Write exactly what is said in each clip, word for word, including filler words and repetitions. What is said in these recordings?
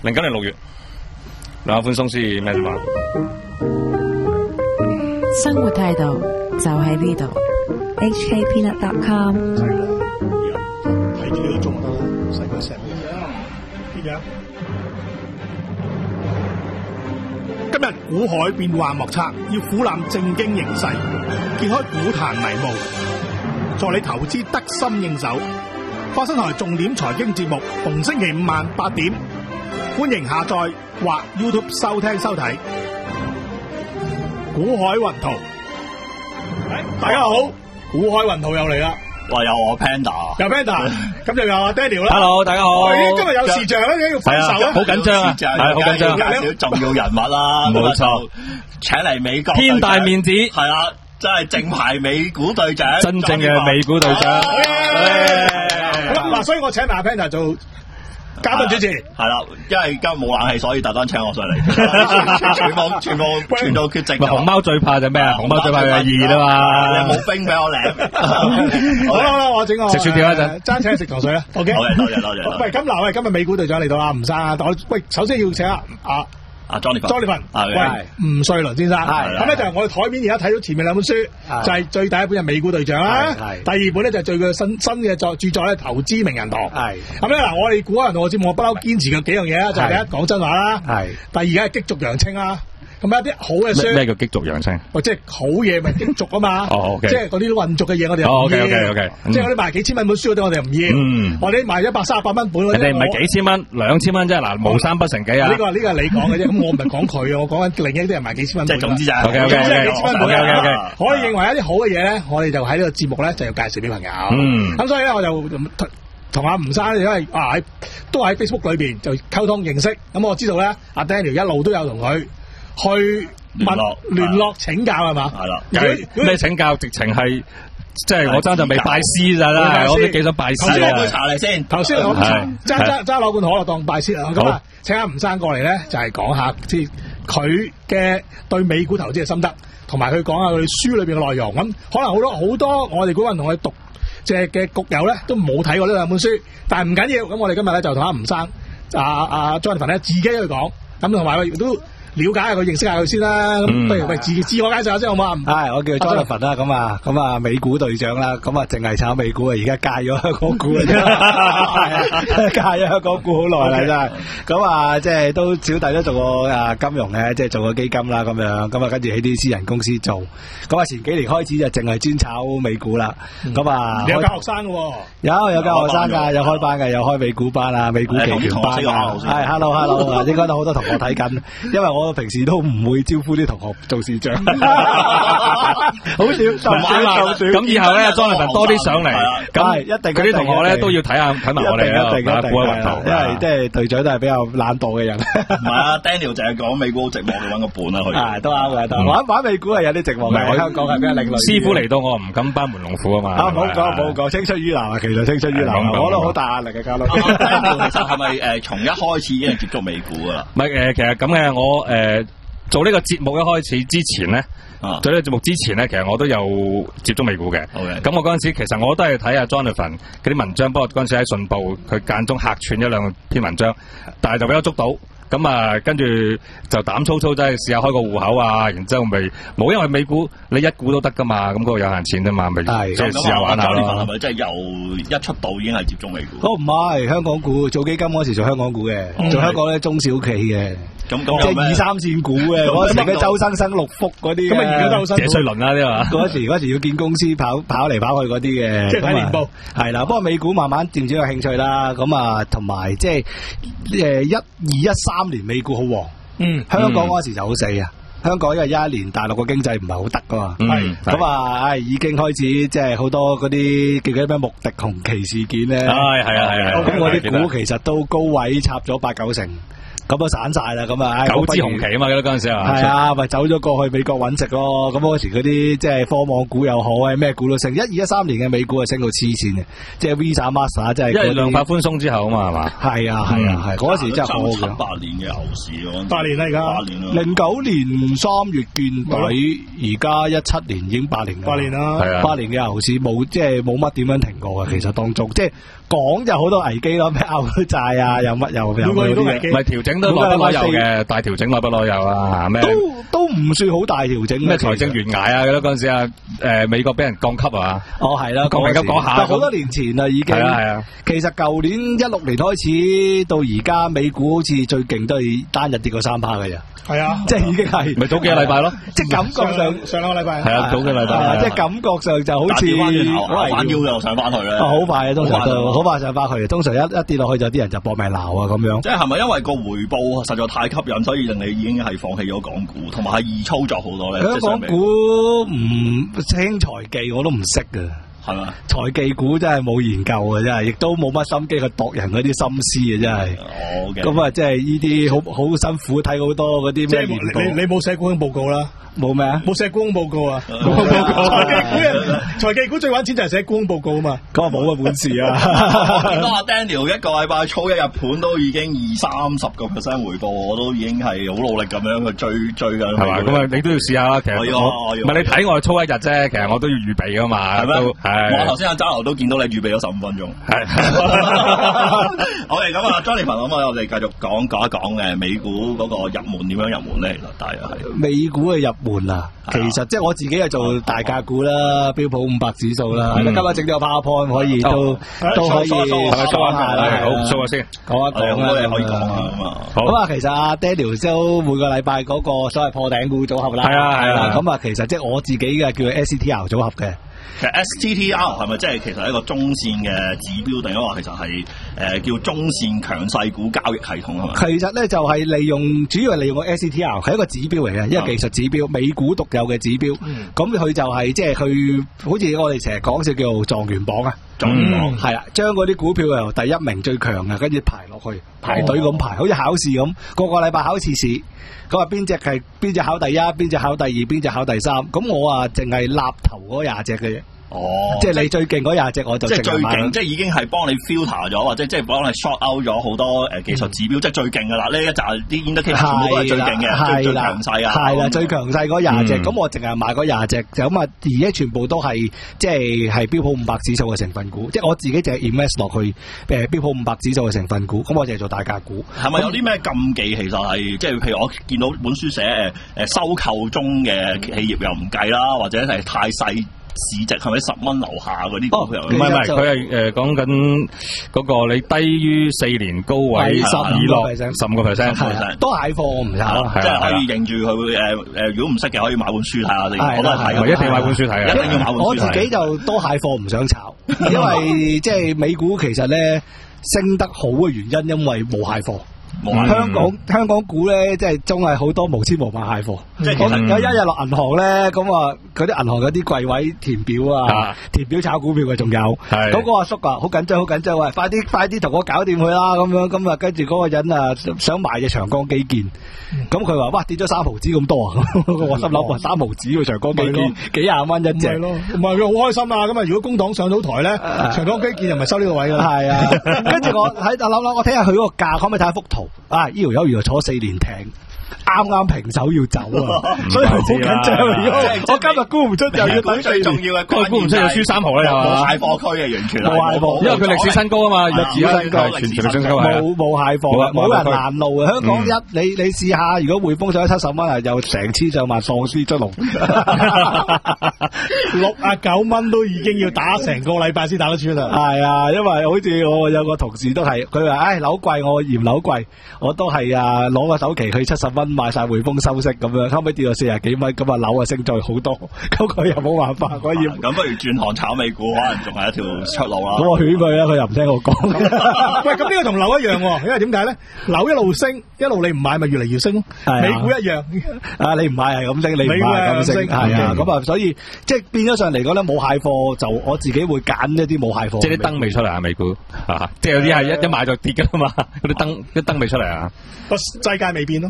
零九年六月，量化寬鬆先咩話？ 生活態度就喺呢度。H K Peanut dot com。 係啦，睇住你都中得啦，細個石邊樣？今日股海變幻莫測，要俯瞰正經形勢，揭開股壇迷霧，助你投資得心應手。花生台重點財經節目，逢星期五晚八點，歡迎下載或 YouTube 收聽收睇。股海雲圖，大家好，股海雲圖又嚟啦。 哇！有我 Panda， 有 Panda， 咁就有阿 Daniel 啦。 Hello， 大家好。 今日有視像咧，要分手啊， 好緊張啊，係好緊張。 介紹重要人物啦， 冇錯， 請嚟美國天大面子， 係啦，真係正牌美股隊長， 真正嘅美股隊長。 好啦，嗱，所以我請埋阿 Panda 做嘉賓主持， 係啦，因為今日冇冷氣，所以特登請我上嚟，全部全部全部缺席。 熊貓最怕就咩啊？熊貓最怕就熱啊嘛！ 你冇冰俾我領。 好啦好啦，我整個食薯條一陣， 爭請食糖水啦。OK， 好嘅，多謝多謝。 喂，咁嗱，喂，今日美股隊長嚟到啦，吳生啊，我喂，首先要請阿阿阿 Jonathan， 喂，吳瑞倫先生，咁咧就係我哋台面而家睇到前面兩本書，就係最第一本係美股隊長啦，第二本咧就係最嘅新新嘅作著作咧，投資名人堂。係咁咧嗱，我哋股海人同我節目我不嬲堅持嘅幾樣嘢啦，就係第一講真話啦，係第二梗係激濁揚清啦。咁一啲好嘅書， 咩叫激濁揚清？ 喂，即係好嘢咪激濁啊嘛！ 哦， 即係嗰啲混濁嘅嘢，我哋又唔要。 OK OK OK， 即係嗰啲賣幾千蚊本書嗰啲，我哋又唔要。嗯，我哋賣一百三十八蚊本嗰啲， 人哋唔係幾千蚊，兩千蚊啫。嗱，無三不成幾啊！ 呢個呢個係你講嘅啫，咁我唔係講佢啊，我講緊另一啲人賣幾千蚊。 即係總之就係 OK OK OK OK OK， 可以認為一啲好嘅嘢咧，我哋就喺呢個節目咧就要介紹俾朋友。嗯，咁所以咧我就同阿吳生，因為啊喺都喺 Facebook 裏邊就溝通認識。咁我知道咧，阿 Daniel 一路都有同佢去。 聯絡聯絡請教係嘛？ 係啦， 咩請教？直情係即係我爭就未拜師咋啦，我都幾想拜師啊！ 攞杯茶嚟先， 頭先我揸揸揸攞罐可樂當拜師啊！咁啊，請阿吳生過嚟咧，就係講下即係佢嘅對美股投資嘅心得，同埋佢講下佢書裏邊嘅內容。咁可能好多好多我哋股民同佢讀即係嘅局友咧，都冇睇過呢兩本書，但係唔緊要。咁我哋今日咧就同阿吳生、阿阿 Jonathan 咧自己去講，咁同埋亦都。了解下佢，認識下佢先啦。咁不如喂自自我介紹下先好嘛？ 係，我叫 Jonathan 啦。咁啊，咁啊，美股隊長啦。咁啊，淨係炒美股啊，而家戒咗香港股啊，戒咗香港股好耐啦，真係。咁啊，即係都小弟都做過啊金融嘅，即係做過基金啦，咁樣。咁啊，跟住喺啲私人公司做。咁啊，前幾年開始就淨係專炒美股啦。咁啊， 有教學生嘅， 有有教學生噶，有開班嘅，有開美股班啊，美股期權班啊。係 ，hello hello， 應該都好多同學睇緊，因為我。我平時都唔會招呼啲同學做視像，好少，就少， 咁以後咧，Jonathan多啲上嚟，咁一定嗰啲同學咧都要睇下睇埋我哋啊， 一定一定，因為即係隊長都係比較懶惰嘅人。 唔係啊 ，Daniel 就係講美股好寂寞，你揾個伴啊，佢都啱嘅，玩玩美股係有啲寂寞嘅。香港係比較另類。 師傅嚟到我唔敢班門弄斧啊嘛。 啊，唔好講唔好講，青出於藍啊，其實青出於藍，我都好大壓力嘅家佬。 其實係咪誒從一開始已經接觸美股噶啦？ 唔係誒，其實咁嘅我誒做呢個節目一開始之前咧，做呢個節目之前咧，其實我都有接觸美股嘅。咁我嗰陣時其實我都係睇下 Jonathan 嗰啲文章，不過嗰陣時喺信報佢間中客串一兩篇文章，但係就俾我捉到。咁啊，跟住就膽粗粗真係試下開個戶口啊，然之後咪冇，因為美股你一股都得噶嘛，咁嗰個有限錢啫嘛，咪即係試下玩下咯。 係咪真係由一出道已經係接觸美股？ 哦，唔係香港股，做基金嗰時做香港股嘅，嗯、做香港咧中小企嘅。咁咁即係二三線股嘅，嗰時嘅周生生六福嗰啲， 咁啊而家都好辛苦。 謝瑞麟啦啲嘛， 嗰時嗰時要見公司跑跑嚟跑去嗰啲嘅， 即係睇年報。 係啦，不過美股慢慢漸漸有興趣啦，咁啊同埋即係誒一二一三年美股好旺，嗯，香港嗰時就好死啊。香港因為一一年大陸個經濟唔係好得噶嘛，係咁啊，唉已經開始即係好多嗰啲叫嗰啲咩穆迪紅旗事件咧， 係係啊係啊， 咁我啲股其實都高位插咗八九成。咁啊散晒啦，咁啊九支紅旗啊嘛，記得嗰陣時啊， 係啊，咪走咗過去美國揾食咯。咁嗰時嗰啲即係科網股又好，咩股都升。一二一三年嘅美股係升到黐線嘅，即係 Visa、Master 即係。因為量化寬鬆之後啊嘛，係嘛？ 係啊係啊係，嗰時真係好嘅。 七八年嘅牛市喎， 八年啦而家。 八年啦。 零九年三月見底，而家一七年已經八年啦。 八年啦， 係啊，八年嘅牛市冇即係冇乜點樣停過嘅，其實當中即係講就好多危機咯，咩歐債啊，又乜又又嗰啲， 咪調整。 整都耐不耐有嘅，大調整耐不耐有啊，咩？ 都都唔算好大調整。 咩財政懸崖啊？嗰陣時啊，誒美國俾人降級啊？ 哦，係啦， 講明咁講下， 但好多年前啦已經。 係啊係啊。 其實舊年一六年開始到而家，美股好似最勁都係單日跌過三趴嘅啫。 係啊， 即係已經係咪早幾個禮拜咯？ 即係感覺上上兩個禮拜係啊，早幾個禮拜， 即係感覺上就好似玩腰又上翻去咧。 好快啊，通常都好快上翻去。通常一一跌落去就啲人就搏命鬧啊咁樣。 即係係咪因為個回報實在太吸引，所以令你已經係放棄咗港股，同埋係易操作好多咧？ 香港股唔清財技我都唔識㗎。 係嘛？ 財技股真係冇研究嘅，真係，亦都冇乜心機去度人嗰啲心思嘅，真係。 哦， 咁啊，即係呢啲好好辛苦，睇好多嗰啲咩年報。 你你冇寫股東報告啦？ 冇咩啊？ 冇寫股東報告啊？報告財技股人，財技股最揾錢就係寫股東報告啊嘛。 咁啊冇嘅本事啊！ 我見到阿 Daniel 一個禮拜操一日盤都已經二三十個 percent 回報，我都已經係好努力咁樣去追追緊。係嘛？咁啊，你都要試下啦。其實我唔係你睇我操一日啫，其實我都要預備噶嘛。 係咩？ 係。 我頭先阿揸流都見到你預備咗十五分鐘。係。好嘅，咁啊，Johnny 朋友，咁我哋繼續講講一講嘅美股嗰個入門點樣入門咧？其實大約係美股嘅入門啊，其實即係我自己係做大價股啦，標普五百指數啦。今日整咗個 PowerPoint 可以都都可以講下啦。好，數下先， 講一講啦。 可以講啊咁啊。 咁啊，其實阿 Daniel 都每個禮拜嗰個所謂破頂股組合啦。 係啊係啊。 咁啊，其實即係我自己嘅叫 S T R 組合嘅。 其實 S T T R 係咪即係其實係一個中線嘅指標，定係話其實係誒、呃、叫中線強勢股交易系統啊嘛？ 其實咧就係利用主要係利用個 S T T R 係一個指標嚟嘅，一個技術指標，美股獨有嘅指標。咁佢、嗯、就係即係佢好似我哋成日講就叫做狀元榜啊，狀元榜係啦，將嗰啲股票由第一名最強嘅跟住排落去，排隊咁排，好似考試咁，個個禮拜考一次試。咁啊，邊隻係邊隻考第一，邊隻考第二，邊隻考第三？咁我啊，淨係立頭嗰廿隻嘅啫。哦，即係你最勁嗰廿隻，我就即係最勁，即係已經係幫你 filter 咗，或者即係幫你 short out 咗好多誒技術指標，嗯、即係最勁噶啦。呢一集啲 indicator 全部都係最勁嘅，最強勢啊！係啦，最強勢嗰廿隻，咁、嗯、我淨係買嗰廿隻，就咁啊，而家全部都係即係係標普五百指數嘅成分股，即係我自己淨係 invest 落去誒標普五百指數嘅成分股，咁我淨係做大價股。係咪有啲咩禁忌？其實係即係譬如我見到本書寫誒誒收購中嘅企業又唔計啦，或者係太細。市值係咪十蚊樓下嗰啲股票？唔係唔係，佢係誒講緊嗰個你低於四年高位十二落十五個 percent， 都蟹貨我唔炒， 即係可以認住佢誒誒，如果唔識嘅可以買本書睇下。我都係睇， 一定要買本書睇嘅， 一定要買本書睇。 我自己就多蟹貨唔想炒，因為即係美股其實咧升得好嘅原因，因為冇蟹貨。嗯、香港香港股咧，即係真係好多無千無萬蟹貨。即係有一日落銀行咧，咁啊，嗰啲銀行有啲櫃位填表啊，啊填表炒股票嘅仲有。係咁個阿叔啊，好緊張，好緊張，喂，快啲快啲同我搞掂佢啦！咁樣咁啊，跟住嗰個人啊，想買隻長江基建，咁佢話哇跌咗三毫子咁多啊！我心諗話三毫子喎長江基建，幾廿蚊一隻。係咯， 唔係佢好開心啊！咁啊，如果公帑上到台咧，長江基建又咪收呢個位㗎？係啊， 跟住我喺度諗諗，我睇下佢嗰個價，可唔可以睇下幅圖？啊！呢條友原來坐四年艇，啱啱平手要走啊，所以好緊張。如果我今日估唔出，就要等最重要嘅， 估唔出就輸三毫啦，又冇蟹貨區嘅，完全冇蟹貨， 因為佢歷史新高啊嘛，歷史新高，全全歷史新高， 冇冇蟹貨，冇人攔路啊！香港一你你試下，如果匯豐上咗七十蚊啊，又成千上萬喪屍出籠， 六啊九蚊都已經要打成個禮拜先打得穿啦。 係啊，因為好似我有個同事都係，佢話唉樓貴，我嫌樓貴，我都係啊攞個首期去七十蚊買晒匯豐收息咁樣，後尾跌到四十幾蚊，咁啊樓啊升咗好多，咁佢又冇辦法，我要咁不如轉行炒美股，可能仲係一條出路啦。 咁我勸佢啦，佢又唔聽我講。 喂，咁呢個同樓一樣，因為點解咧？樓一路升，一路你唔買，咪越嚟越升咯。美股一樣，啊你唔買係咁升，你唔買係咁升，係啊。咁啊，所以即係變咗上嚟講咧，冇蟹貨就我自己會揀一啲冇蟹貨。 即係啲燈未出嚟啊，美股啊，即係有啲係一一買就跌噶嘛，嗰啲燈啲燈未出嚟啊。 個世界未變咯， 係咯，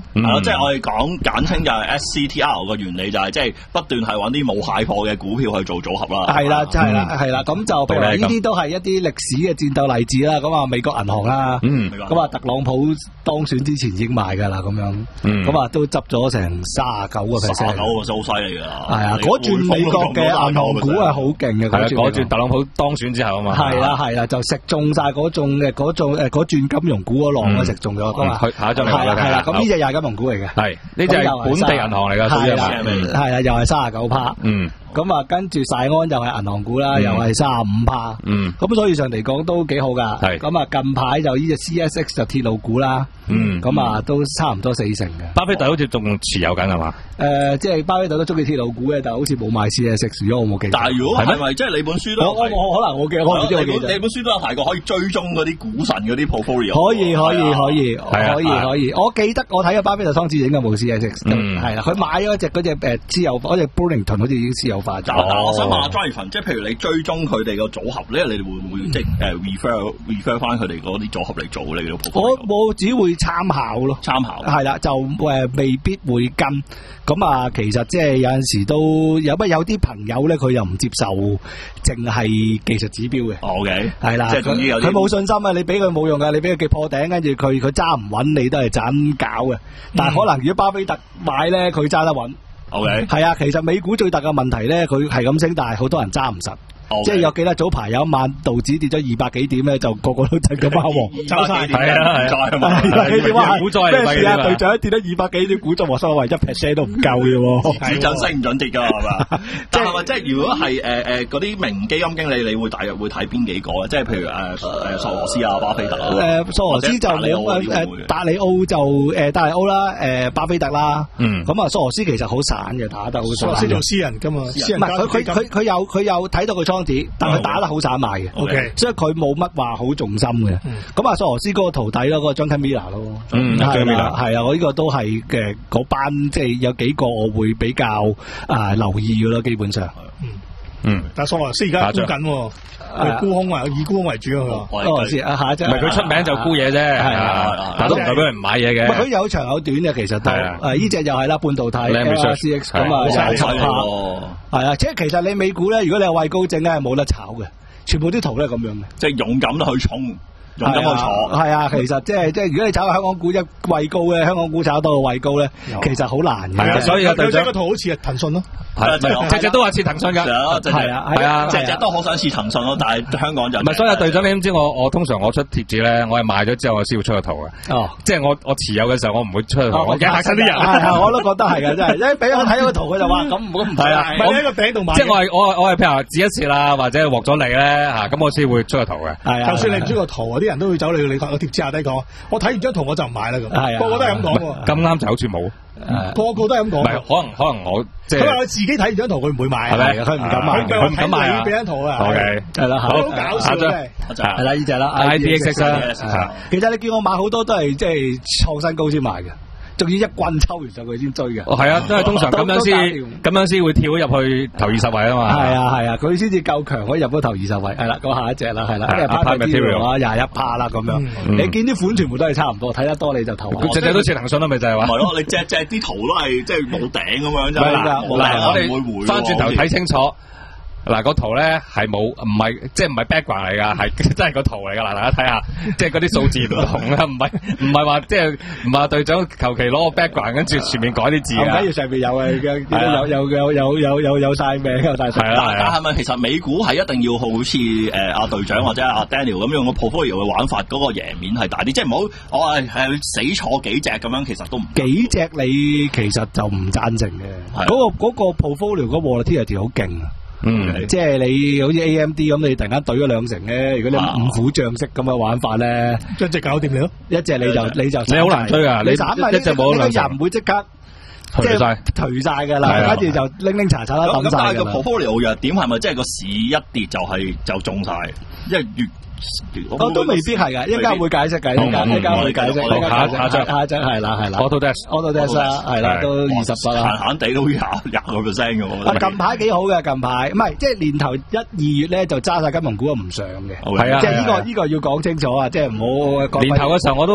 即係我哋講簡稱就係 S C T R 個原理就係即係不斷係揾啲冇蟹貨嘅股票去做組合啦。 係啦，係啦，係啦。咁就譬如話呢啲都係一啲歷史嘅戰鬥例子啦。咁啊，美國銀行啦，咁啊，特朗普當選之前已經賣㗎啦，咁樣，咁啊都執咗成三十九個 percent， 三十九個都好犀利㗎。係啊，嗰轉美國嘅銀行股係好勁嘅。 係啊，嗰轉特朗普當選之後啊嘛。 係啦，係啦，就食中晒嗰種嘅嗰種誒嗰轉金融股嗰浪都食中咗㗎嘛。 下一張嚟係啦，係啦。咁呢隻又係金融股嚟嘅。係， 呢隻係本地銀行嚟㗎。 係啦，係啊，又係三十九趴。嗯。咁啊，跟住世安又係銀行股啦，又係三十五趴。嗯。咁所以上嚟講都幾好㗎。係。咁啊，近排就呢隻 C S X 就鐵路股啦。嗯。咁啊，都差唔多四成嘅。 巴菲特好似仲持有緊係嘛？ 誒，即係巴菲特都中意鐵路股嘅，但係好似冇買 C S X，如果我冇記錯。 但係如果係咪即係你本書都我我可能我記，我唔知我記。 你本書都有提過可以追蹤嗰啲股神嗰啲 portfolio。 可以可以可以可以可以，我記得我睇過巴菲特湯智影嘅冇 C S X。嗯。係啦，佢買咗隻嗰隻誒私有嗰隻 Burlington 好似已經私有化咗。 我想問下 Jonathan， 即係譬如你追蹤佢哋個組合咧，你哋會唔會即係誒 refer refer 翻佢哋嗰啲組合嚟做你嘅 portfolio？ 我我只會參考咯， 參考係啦，就誒未必會跟。咁啊，其實即係有陣時都有乜有啲朋友咧，佢又唔接受淨係技術指標嘅。 OK， 係啦，即係佢冇信心啊！你俾佢冇用噶，你俾佢擊破頂，跟住佢佢揸唔穩，你都係盞搞嘅。但係可能如果巴菲特買咧，佢揸得穩。 OK，係啊，其實美股最大嘅問題咧，佢係咁升，但係好多人揸唔實。Okay. 即係有記得早排有一晚道指跌咗二百幾點咧，就個個都震咗包喎， 走晒係啊係啊， 二百幾點啊， 股災咩事啊？隊長跌咗二百幾點，股災和收為一 percent 都唔夠嘅喎， 指準升唔準跌㗎係嘛？即係咪即係如果係誒誒嗰啲名基金經理，你會大約會睇邊幾個啊？即係譬如誒誒索羅斯啊、巴菲特啊， 誒索羅斯就冇誒達里奧就誒達里奧啦，誒巴菲特啦，嗯，咁啊索羅斯其實好散嘅，打得好散。 索羅斯做私人㗎嘛，私人唔係佢佢佢佢有佢有睇到佢倉子，但係打得好散賣嘅 ，OK， 所以佢冇乜話好重心嘅。咁啊，索羅斯嗰個徒弟咯，嗰個 Jonathan Miller 咯， 嗯， 係啦，係啊，我呢個都係嘅嗰班，即係有幾個我會比較啊留意嘅咯，基本上， 嗯嗯。但係索羅斯而家沽緊，係沽空啊，以沽空為主啊， 索羅斯啊，下一隻， 唔係佢出名就沽嘢啫，係啊，但都唔代表佢唔買嘢嘅。 佢有長有短嘅，其實都，誒呢隻又係啦，半導體 C X 咁啊，廿七趴，係啊，即係其實你美股咧，如果你有畏高症咧，係冇得炒嘅。全部啲圖都係咁樣嘅， 即係勇敢去衝，勇敢去坐。 係啊，其實即係即係，如果你炒個香港股一位高咧，香港股炒到個位高咧，其實好難嘅。 係啊，所以啊，隊長個圖好似係騰訊咯， 係隻隻都話似騰訊㗎， 係啊， 係啊， 隻隻都好想似騰訊咯，但係香港就唔係。所以隊長，你知我我通常我出貼紙咧，我係賣咗之後我先會出個圖嘅。哦，即係我我持有嘅時候，我唔會出個圖，我驚嚇親啲人。 係我都覺得係㗎，真係，因為俾我睇個圖，佢就話咁唔好唔係啊， 我喺個頂度買。 即係我係我我係譬如話指一次啦，或者獲咗利咧嚇，咁我先會出個圖嘅。 係啊， 就算你唔出個圖啊，啲人都會走你你個貼紙下低講，我睇完張圖我就唔買啦咁。係啊，個個都係咁講喎。 咁啱就好似冇。 個個都係咁講。唔係， 可能可能我即係佢話佢自己睇完張圖，佢唔會買， 係咪？佢唔敢買， 佢唔敢買。俾張圖啊。 OK， 係啦， 好搞笑真係。 係啦，呢隻啦 I D X 啦。 其實你見我買好多都係即係創新高先買嘅。仲要一棍抽完上去先追嘅。 哦，係啊，都係通常咁樣先，咁樣先會跳入去頭二十位啊嘛。 係啊係啊，佢先至夠強，可以入到頭二十位。係啦，咁下一隻啦，係啦，因為 Applied Materials 啊，廿一趴啦咁樣。你見啲款全部都係差唔多，睇得多你就投。 佢隻隻都似騰訊啦，咪就係話。 係咯，你隻隻啲圖都係即係冇頂咁樣啫。 嗱，我哋翻轉頭睇清楚。嗱，個圖咧係冇，唔係即係唔係 background 嚟噶，係真係個圖嚟噶。嗱，大家睇下，即係嗰啲數字唔同啦，唔係唔係話即係唔係隊長求其攞個 background 跟住前面改啲字啊。 跟住上邊有嘅，有有有有有有有晒名有晒。 係啦， 但係咪其實美股係一定要好似誒阿隊長或者阿 Daniel 咁用個 portfolio 嘅玩法，嗰個贏面係大啲，即係唔好我係係死坐幾隻咁樣，其實都唔幾隻你其實就唔贊成嘅。嗰個嗰個 portfolio 嗰 volatility 好勁啊！嗯，即係你好似 A M D 咁，你突然間懟咗兩成咧，如果你五虎將式咁嘅玩法咧， 一隻搞掂你咯， 一隻你就你就你好難追啊！你一隻冇兩成，人唔會即刻頹晒頹晒噶啦，跟住就拎拎查查啦抌晒。咁但係個 portfolio 弱點係咪即係個市一跌就係就中晒？因為越我都未必係噶，一間會解釋嘅，一間一間會解釋。 下下張下張係啦係啦 ，Autodesk，Autodesk 啦，係啦，都二十八啦， 閒閒地都廿廿個 percent 嘅喎。 啊，近排幾好嘅，近排唔係即係年頭一二月咧就揸晒金融股唔上嘅， 係啊， 即係呢個呢個要講清楚啊，即係唔好。 年頭嘅時候我都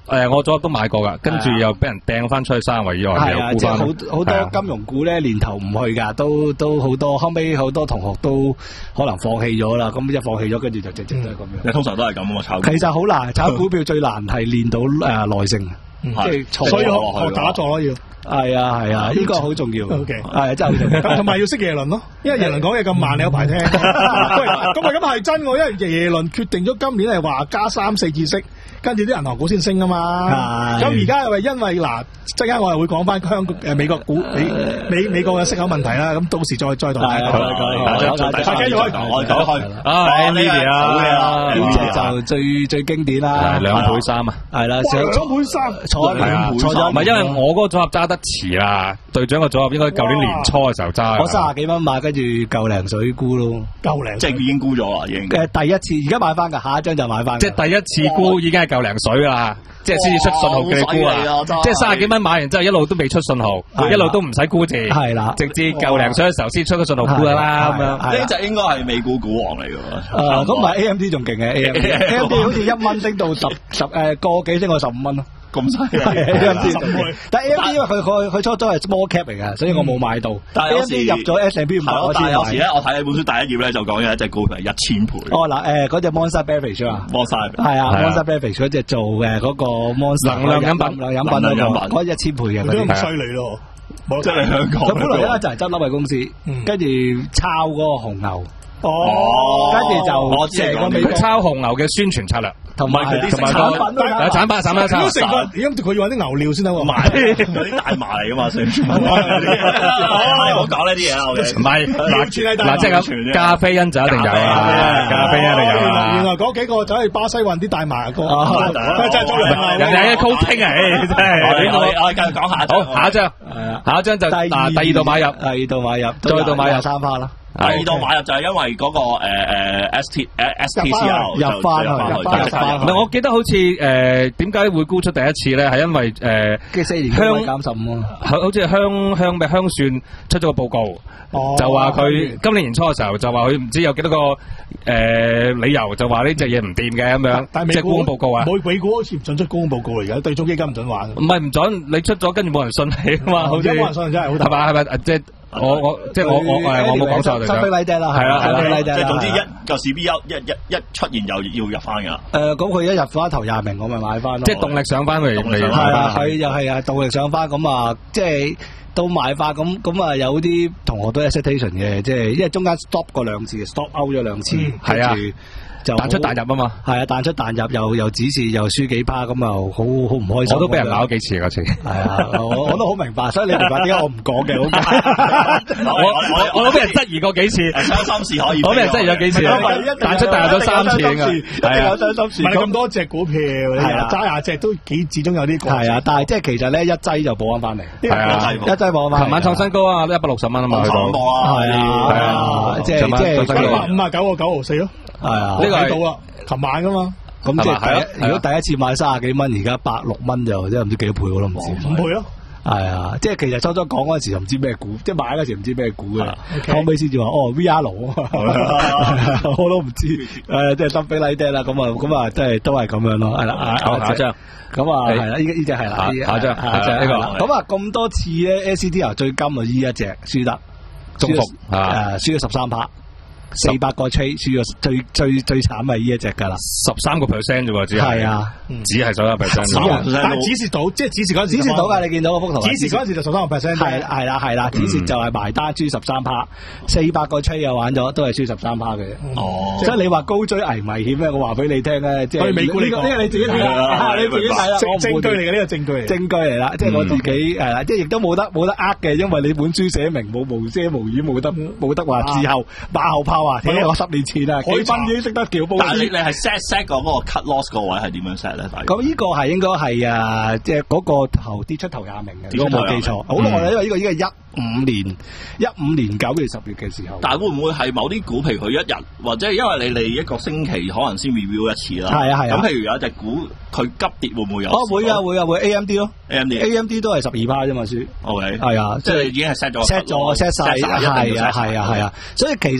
誒，我組合都買過噶，跟住又俾人掟翻出去三圍以外， 係啊，即係好好多金融股咧，年頭唔去噶，都都好多，後尾好多同學都可能放棄咗啦。咁一放棄咗，跟住就直直都係咁樣。 你通常都係咁啊嘛，炒。 其實好難，炒股票最難係練到誒耐性，即係所以學學打坐咯要。 係啊係啊，呢個好重要。 O K， 係真係好重要。 同埋要識耶倫咯，因為耶倫講嘢咁慢，你有排聽。喂，咁啊咁係真喎，因為耶倫決定咗今年係話加三四次息。跟住啲銀行股先升啊嘛，咁而家又係因為嗱，陣間我又會講翻香港誒美國股美美美國嘅息口問題啦，咁到時再再同大家講。大家繼續開講，我講開。 啊 ，Nvidia 啊， 呢隻就最最經典啦， 兩倍三啊， 係啦， 兩倍三， 錯兩倍，錯咗。 唔係因為我嗰個組合揸得遲啦，隊長個組合應該舊年年初嘅時候揸。 我卅幾蚊買，跟住夠零水沽咯， 夠零， 即係已經沽咗啦，已經。 誒，第一次而家買翻㗎，下一張就買翻。 即係第一次沽已經係夠零水啦，即係先至出信號叫你沽啊！即係卅幾蚊買完之後，一路都未出信號，一路都唔使沽字，係啦，直至夠零水嘅時候先出個信號沽㗎啦咁樣。 呢隻應該係美股股王嚟㗎喎。 誒，咁唔係 A M D 仲勁嘅 A M D，A M D 好似一蚊升到十十誒個幾升到十五蚊咯。 咁犀利 ，A M D，但係 A M D 因為佢佢佢初初係 small cap 嚟嘅，所以我冇買到。但係 A M D 入咗 S and P 五百，我先買。 但係有時咧，我睇本書第一頁咧就講嘅一隻股票係一千倍。 哦嗱，誒嗰隻 Monster Beverage 啊 ，Monster 係啊 ，Monster Beverage 嗰隻做嘅嗰個 Monster 能量飲品， 能量飲品嗰個，嗰一千倍嘅。 佢都咁犀利咯， 即係香港。 佢本來咧就係執笠嘅公司，跟住抄嗰個紅牛。 哦， 跟住就我知係佢抄紅牛嘅宣傳策略， 同埋佢啲同埋個有產品產品產品成分，而家佢要揾啲牛料先得喎， 賣嗰啲大麻嚟噶嘛，宣傳。唔好講呢啲嘢啦， 唔係嗱嗱，即係咁，咖啡因就一定有啊，咖啡因一定有啊。 原來嗰幾個走去巴西運啲大麻哥，真係做嚟人哋係 coating 啊，真係。 我我繼續講下， 好下一張，下一張就第第二度買入， 第二度買入， 再度買入三花啦。 第二度買入就係因為嗰個誒誒 S T 誒 S T C L 入翻去，入翻入翻。 唔係，我記得好似誒點解會沽出第一次咧？係因為誒嘅四年香減十五啊， 好好似香香咩香算出咗個報告，就話佢今年年初嘅時候就話佢唔知有幾多個誒理由，就話呢隻嘢唔掂嘅咁樣，即係沽空報告啊。 美美股好似唔準出沽空報告嚟嘅，對沖基金唔準玩。 唔係唔準，你出咗跟住冇人信你啊嘛，好似冇人信真係好大。 係嘛係咪即係？我我即係我我誒我冇講錯嚟嘅， 新飛禮爹啦， 係啦， 新飛禮爹啦， 即係總之一個市 B 一一一一出現又要入翻㗎啦。 誒，咁佢一入翻頭廿名，我咪買翻咯。 即係動力上翻嚟嚟， 係啊，係又係啊，動力上翻咁啊，即係都買翻咁咁啊，有啲同學都 hesitation 嘅，即係因為中間 stop 過兩次 ，stop out 咗兩次， 係啊。 就彈出彈入啊嘛， 係啊，彈出彈入又又指示又輸幾趴，咁又好好唔開心。 我都俾人鬧咗幾次嗰次。係啊，我我都好明白，所以你明白點解我唔講嘅，好我我我都俾人質疑過幾次， 傷心事可以。 我俾人質疑咗幾次，彈出彈入咗三次㗎，係啊， 傷心事。 唔係咁多隻股票，揸廿隻都幾始終有啲過。 係啊，但係即係其實咧一劑就補翻翻嚟， 係啊， 一劑補翻。 琴晚創新高啊，一百六十蚊啊嘛，去到。 係啊，係啊，即係即係五啊九個九毫四咯。 係啊， 呢個睇到啦，琴晚噶嘛， 咁即係如果第一次買三十幾蚊，而家百六蚊就真係唔知幾多倍我都唔知。 五倍咯， 係啊，即係其實初初講嗰陣時就唔知咩股，即係買嗰時唔知咩股嘅，後尾先至話哦 V R 我都唔知，誒即係心飛拉爹啦，咁啊咁啊，即係都係咁樣咯，係啦，下一張，咁啊係啦，呢呢隻係啦， 下一張，下一張呢個， 咁啊咁多次咧 S C T 最金啊呢一隻輸得， 中伏啊，誒輸咗十三趴。四百個 trade 輸咗最最最慘係呢一隻噶啦， 十三個 percent 啫喎，只係係啊， 只係十三個 percent， 但係指示到，即係指示嗰陣時， 指示到噶，你見到嗰幅圖， 指示嗰陣時就十三個 percent， 係係啦係啦，指示就係埋單輸十三趴，四百個 trade 又玩咗，都係輸十三趴嘅。哦，所以你話高追危危險咧，我話俾你聽咧，即係美股呢個，呢個你自己睇啦，你自己睇啦， 證據嚟嘅呢個證據嚟， 證據嚟啦，即係我自己係啦，即係亦都冇得冇得呃嘅，因為你本書寫明冇無遮無掩，冇得冇得話之後馬後炮啊，睇我十年前啊，幾分已經識得叫報。 但係你你係 set set 個嗰個 cut loss 個位係點樣 set 咧？ 咁呢個係應該係啊，即係嗰個頭跌出頭廿名嘅，如果冇記錯。好耐啦，因為呢個呢個一五年一五年九月十月嘅時候。 但係會唔會係某啲股譬如佢一日，或者因為你哋一個星期可能先 review 一次啦？ 係啊係啊。 咁譬如有一隻股佢急跌會唔會有？ 哦會啊會啊會 A M D 咯 ，A M D A M D 都係十二趴啫嘛輸。 O K 係啊， 即係已經係 set 咗 set 咗 set 晒，係啊係啊係啊。所以其實咧你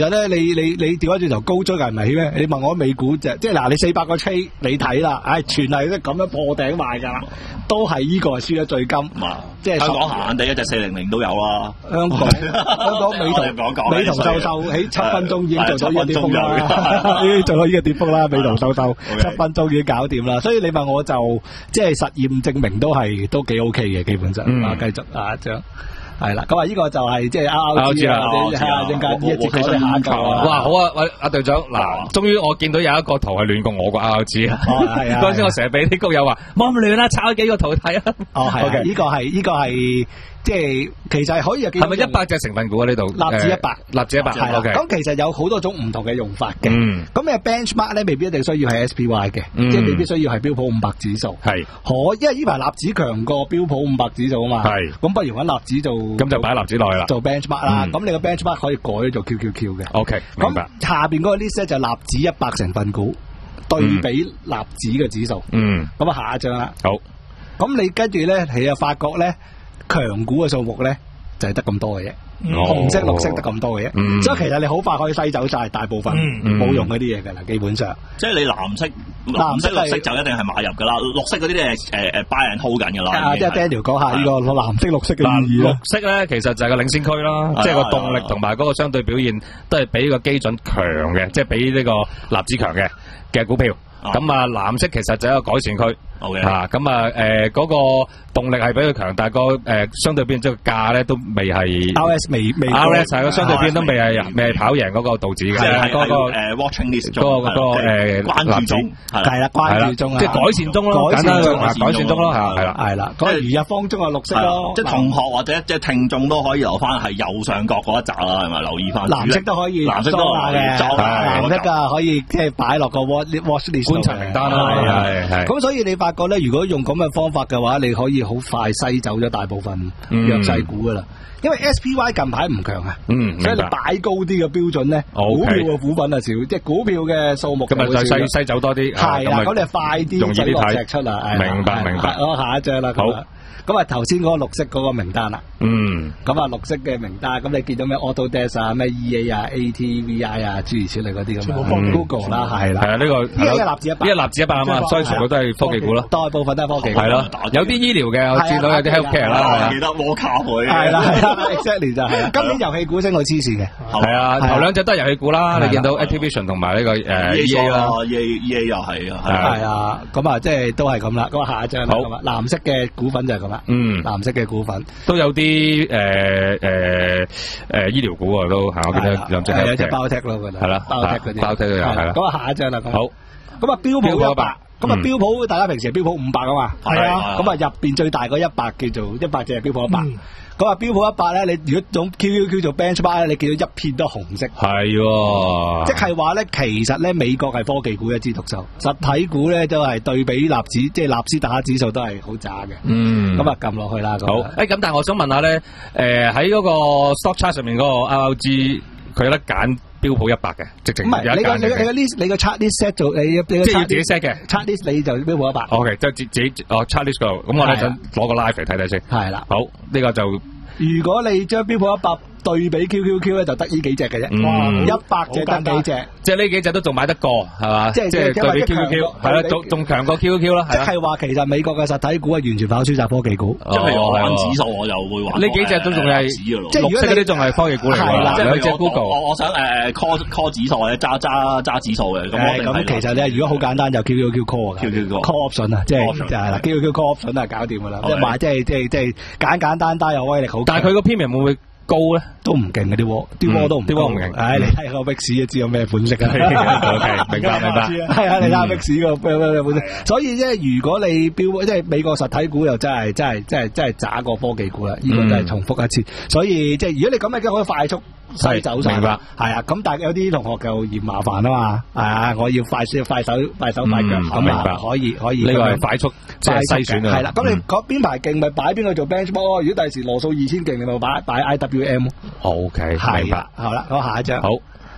你你調翻轉頭高追係咪咧？你問我美股就即係嗱，你四百個 trade 你睇啦，唉，全係都咁樣破頂賣㗎啦，都係呢個係輸咗最金，即係香港閒閒地一隻四零零都有啦。 香港香港美圖美圖秀秀喺七分鐘已經做到呢個跌幅啦，已經做到呢個跌幅啦，美圖秀秀七分鐘已經搞掂啦。所以你問我就即係實驗證明都係都幾 OK 嘅，基本上啊，繼續啊將。係啦，咁啊呢個就係即係 R O G 啦，係啊，陣間呢一節佢哋下一個啊。 哇，好啊，喂，阿隊長，嗱，終於我見到有一個圖係亂過我個 R O G 啊。係啊，嗰陣時我成日俾啲谷友話，冇咁亂啦，炒咗幾個圖睇啊。哦，係，呢個係呢個係。即係其實係可以有幾係咪一百隻成分股啊？呢度納指一百， 納指一百係啦。 咁其實有好多種唔同嘅用法嘅。咁你 benchmark 咧，未必一定需要係 S P Y 嘅，即係未必需要係標普五百指數。係可，因為呢排納指強過標普五百指數啊嘛。係咁，不如揾納指做咁就擺納指內啦， 做 benchmark 啦。咁你個 benchmark 可以改做 Q Q Q 嘅。 OK，明白。 咁下邊嗰個 list 咧就納指一百成分股對比納指嘅指數。嗯。咁啊，下一張啦。好。咁你跟住咧，你又發覺咧，強股嘅數目咧。就係得咁多嘅啫，紅色、綠色得咁多嘅啫，所以其實你好快可以篩走晒大部分冇用嗰啲嘢㗎啦，基本上。 即係你藍色、藍色、綠色就一定係買入㗎啦，綠色嗰啲咧誒誒 buy and hold 緊㗎啦。 即係 Daniel 講下呢個藍色、綠色嘅意義啦。 綠色咧其實就係個領先區啦，即係個動力同埋嗰個相對表現都係比個基準強嘅，即係比呢個納指強嘅嘅股票。咁啊，藍色其實就係一個改善區。O K 吓，咁啊，誒，嗰個動力係比佢強，但係個誒相對邊即係個價咧都未係 R S 未未 R S 係個相對邊都未係未係跑贏嗰個道指嘅， 係嗰個誒 watching list 嗰個嗰個誒關注中係啦，關注中啊， 即係改善中咯，簡單嘅改善中咯，係啦係啦， 咁啊如日方中啊綠色咯， 即係同學或者即係聽眾都可以留翻係右上角嗰一紮啦，係咪留意翻？ 藍色都可以， 藍色都可以， 藍色噶可以即係擺落個 watch watch list 觀察名單啦，係係。 咁所以你發覺咧，如果用咁嘅方法嘅話，你可以好快篩走咗大部分弱勢股噶啦。因為 S P Y 近排唔強啊，嗯，所以你擺高啲嘅標準咧，股票嘅股份啊少，即係股票嘅數目咁啊就篩篩走多啲， 係啦，咁你快啲水落石出啦， 明白明白。 好，下一張啦，好。咁啊，頭先嗰個綠色嗰個名單啦，嗯，咁啊綠色嘅名單，咁你見到咩 Autodesk 啊、咩 E A 啊、A T V I 啊諸如此類嗰啲咁啊 ，Google 啦，係啦， 係啊，呢個呢個納指一百， 呢個納指一百啊嘛，所以全部都係科技股咯， 大部分都係科技股， 係咯，有啲醫療嘅，我見到有啲 healthcare 啦， 記得摩卡佢， 係啦，exactly 就係，今年遊戲股升到黐線嘅， 係啊，頭兩隻都係遊戲股啦，你見到 Activision 同埋呢個誒 E A 啦 ，E A E A 又係啊， 係啊，咁啊即係都係咁啦，咁啊下一張好，藍色嘅股份就係咁啦，嗯，藍色嘅股份都有啲誒誒誒醫療股啊，都係我記得兩隻係有隻包 tech 咯，係啦， 包 tech 嗰啲， 包 tech 都有係啦。 咁啊下一張啦， 好， 咁啊標普一百，咁啊標普大家平時係標普五百啊嘛，係啊，咁啊入邊最大嗰一百叫做一百隻係標普一百。咁啊，標普一百咧，你如果用 Q Q Q 做 benchmark 咧，你見到一片都紅色， 係， 即係話咧，其實咧美國係科技股一枝獨秀，實體股咧都係對比納指，即係納斯達克指數都係好渣嘅。嗯，咁啊撳落去啦。 好，誒咁，但係我想問下咧，誒喺嗰個 stock chart 上面嗰個 R O G，佢有得揀標普一百嘅，直情唔係你個你個你個 list 你個 chart list set 做你你即係要自己 set 嘅 chart list 你就標普一百。 OK，即係自自己哦 chart list 嗰度，咁我咧想攞個 live 嚟睇睇先。係啦，好，呢個就如果你將標普一百對比 Q Q Q 咧，就得呢幾隻嘅啫。哇，一百隻得幾隻？ 即係呢幾隻都仲買得過，係嘛？即係即係對比 Q Q Q，係啦，仲仲強過 Q Q Q 啦。 即係話其實美國嘅實體股係完全跑輸晒科技股。 即係譬如我玩指數，我就會玩呢幾隻都仲係即係綠色嗰啲仲係科技股嚟㗎。 即係兩隻 Google，我我想誒 call call 指數或者揸揸揸指數嘅。 咁咁其實咧，如果好簡單就 Q Q Q call 啊 ，Q Q Q call option 啊，即係就係啦 ，Q Q Q call option 啊，搞掂㗎啦。即係買即係即係即係簡簡單單有威力好。 但係佢個 premium 會唔會高咧？ 都唔勁嘅啲窩，啲窩都唔， 啲窩唔勁。 唉，你睇個 Vix 就知有咩款式啊。 OK，明白明白。 係啊，你睇下 Vix 個咩咩款式。所以即係如果你標即係美國實體股又真係真係真係真係渣過科技股啦。呢個真係重複一次。所以即係如果你咁嘅，可以快速篩走晒。 明白。 係啊，咁但係有啲同學就嫌麻煩啊嘛。係啊，我要快快手快手快腳。 咁明白。 可以可以。 呢個係快速即係篩選啊。 係啦，咁你講邊排勁咪擺邊個做 benchmark。如果第時羅素二千勁，你咪擺擺 I W M。 O K，明白。 好啦，我下一張。 好，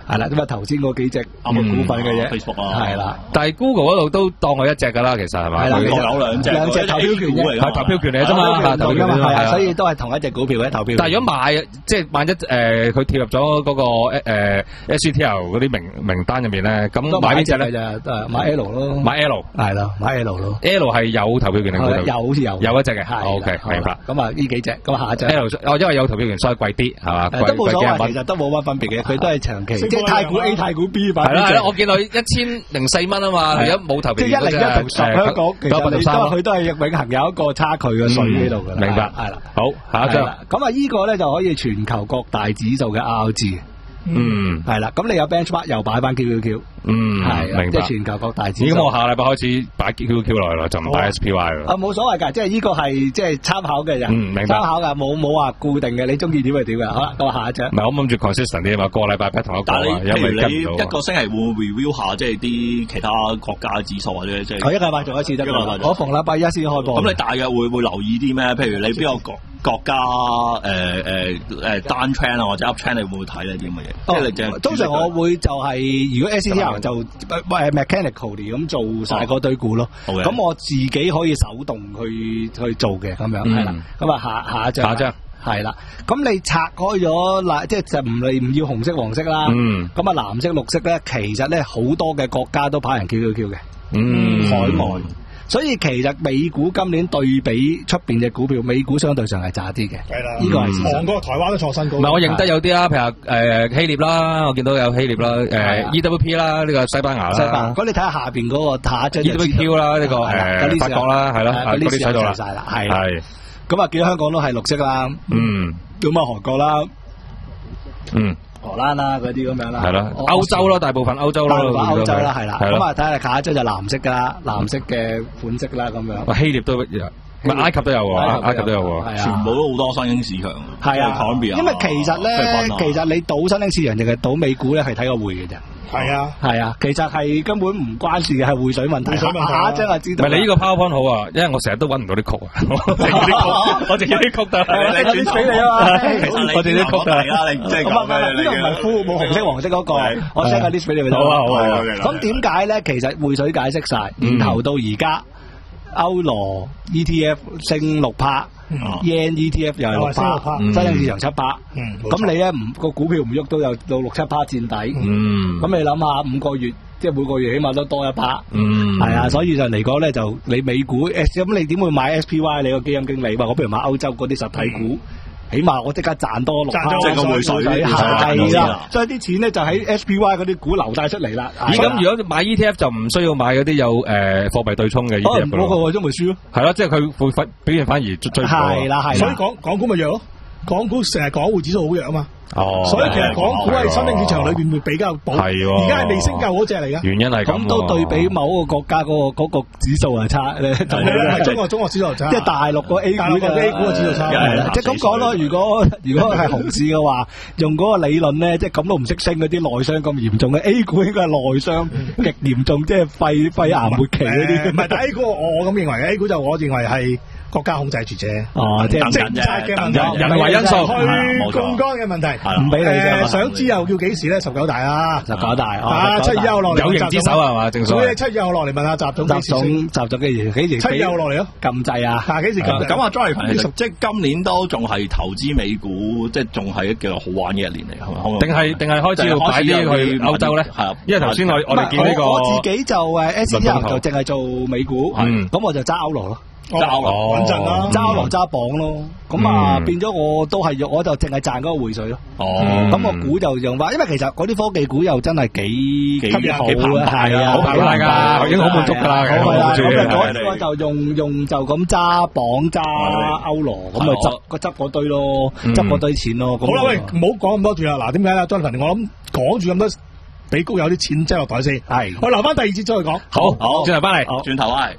係啦，咁啊頭先嗰幾隻股份嘅啫 ，Facebook 啊， 係啦。 但係 Google 嗰度都當佢一隻㗎啦，其實係嘛？ 係啦， 有兩隻， 兩隻投票權嘅， 係投票權嚟啫嘛，投票權係啊，所以都係同一隻股票嘅投票。 但係如果買即係萬一誒佢貼入咗嗰個誒 S C T L 嗰啲名名單入面咧，咁買邊隻咧？ 就誒買 L 咯， 買 L 係咯，買 L 咯。 L 係有投票權定冇？ 有好似有有一隻嘅，OK 明白。 咁啊呢幾隻，咁下一隻 L 哦，因為有投票權所以貴啲係嘛？ 都冇所謂，其實都冇乜分別嘅，佢都係長期即係太股 A、太股 B 版。 係啦係啦，我見到一千零四蚊啊嘛，而家冇投票權。 即係一零一同十香港，其實你都佢都係永恆有一個差距嘅水喺度㗎。 明白係啦。好，下一張。 咁啊，呢個咧就可以全球各大指數嘅 R G。 嗯， 係啦，咁你有 benchmark 又擺翻 Q Q Q， 嗯，係，明白。 即係全球各大指數。 咁我下禮拜開始擺 Q Q Q 落去啦，就唔擺 S P Y 啦。 啊，冇所謂㗎，即係呢個係即係參考嘅啫， 嗯，明白。 參考㗎，冇冇話固定嘅，你中意點就點㗎。好啦，咁啊下一張。 唔係，我諗住 consistent 啲啊嘛，個禮拜 pat 同一個啊，因為跟唔到。 一個星期會 review 下即係啲其他國家嘅指數或者即係。 我一個禮拜做一次得㗎，我逢禮拜一先開播。 咁你大約會會留意啲咩？譬如你邊個國國家誒誒誒 down trend 啊，或者 up trend，你會唔會睇呢啲咁嘅嘢？即係你通常我會就係如果 S C T L 就誒 mechanically 咁做晒嗰堆股咯，咁我自己可以手動去去做嘅咁樣係啦。咁啊下下一張， 下一張係啦。咁你拆開咗嗱，即係就唔你唔要紅色黃色啦。咁啊藍色綠色咧，其實咧好多嘅國家都跑人 Q Q Q 嘅， 嗯， 海外。所以其實美股今年對比出邊嘅股票，美股相對上係渣啲嘅。 係啦， 呢個係韓國、台灣都創新高。 唔係我認得有啲啦，譬如誒希臘啦，我見到有希臘啦，誒 E W P 啦，呢個西班牙啦。 西班牙。咁你睇下下邊嗰個下一張 E W Q 啦，呢個誒法國啦，係咯，嗰啲睇到啦。 晒啦，係。係。咁啊，見到香港都係綠色啦。嗯。咁啊，韓國啦。嗯。荷蘭啦，嗰啲咁樣啦， 係咯，歐洲啦，大部分歐洲啦， 歐洲啦，係啦，咁啊睇下下一張就藍色噶啦，藍色嘅款式啦，咁樣。 希臘都有，埃及都有喎，埃及都有喎， 全部都好多新興市場。 係啊，因為其實咧，其實你賭新興市場定係賭美股咧，係睇個匯嘅啫。 係啊， 係啊，其實係根本唔關事嘅，係匯水問題。匯水問題，下一張就知道。 唔係你呢個 PowerPoint 好啊，因為我成日都揾唔到啲曲啊，我淨係啲曲，我淨係啲曲得。 你轉俾你啊嘛， 我哋啲曲係啦，你即係講咩？ 呢個唔係副冇紅色黃色嗰個，我 send 個 list 俾你。 好啊好啊。 咁點解咧？其實匯水解釋晒，年頭到而家，歐羅 E T F 升六趴。yen E T F 又係六趴，新興市場七趴，咁你咧唔個股票唔喐都有到六七趴墊底，咁你諗下五個月，即係每個月起碼都多一趴，係啊，所以就嚟講咧就你美股，咁你點會買 S P Y？你個基金經理話我不如買歐洲嗰啲實體股，起碼我即刻賺多六趴， 即係個匯水係啦，所以啲錢咧就喺 S P Y 嗰啲股流晒出嚟啦。 咦，咁如果買 E T F 就唔需要買嗰啲有誒貨幣對沖嘅 E T F 咯？ 嗰個為咗咪輸咯？ 係咯，即係佢會反表現反而最最係啦係。 所以港港股咪弱咯，港股成日港匯指數好弱啊嘛。 哦， 所以其實港股喺新興市場裏邊會比較保， 係喎， 而家係未升夠嗰隻嚟噶。 原因係咁， 咁都對比某個國家嗰個嗰個指數係差咧， 係中國中國指數差， 即係大陸個 A 股嘅 A 股嘅指數差， 即係咁講咯。如果如果係熊市嘅話，用嗰個理論咧，即係咁都唔識升嗰啲內傷咁嚴重嘅 A 股應該係內傷極嚴重，即係肺肺癌末期嗰啲。 唔係，但 A 股我咁認為 A 股就我認為係國家控制住啫。 哦，即係政策嘅問題， 人為因素， 去槓桿嘅問題， 唔俾你。 想知又叫幾時咧？十九大啊， 十九大啊，七月一號落嚟， 有形之手係嘛？正所謂七月一號落嚟問下習總， 習總習總幾時？幾時？ 七月一號落嚟咯， 禁制啊！ 嗱，幾時禁？ 咁啊，Johnny，即係今年都仲係投資美股，即係仲係一個好玩嘅一年嚟，係嘛？ 定係定係開始要擺啲去歐洲咧？係，因為頭先我我哋見呢個， 我自己就誒 S T F 就淨係做美股，咁我就揸歐羅咯。 揸歐穩陣啦， 揸歐羅揸磅咯，咁啊變咗我都係我就淨係賺嗰個匯水咯。 哦， 咁我估就用翻，因為其實嗰啲科技股又真係幾幾好啊， 係啊， 好澎湃噶，已經好滿足噶啦。 好係啦，咁啊嗰個就用用就咁揸磅揸歐羅，咁咪執個執嗰堆咯，執嗰堆錢咯。 好啦，喂，唔好講咁多住啦。嗱，點解咧？Jonathan，我諗講住咁多，俾谷有啲錢擠落袋先。係，我留翻第二節再講。 好，好，轉頭翻嚟， 轉頭翻嚟。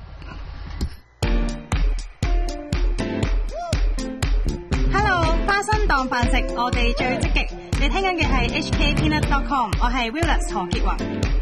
當飯食，我哋最積極。你聽緊嘅係 H K Peanut dot com， 我係 Willis 何潔華。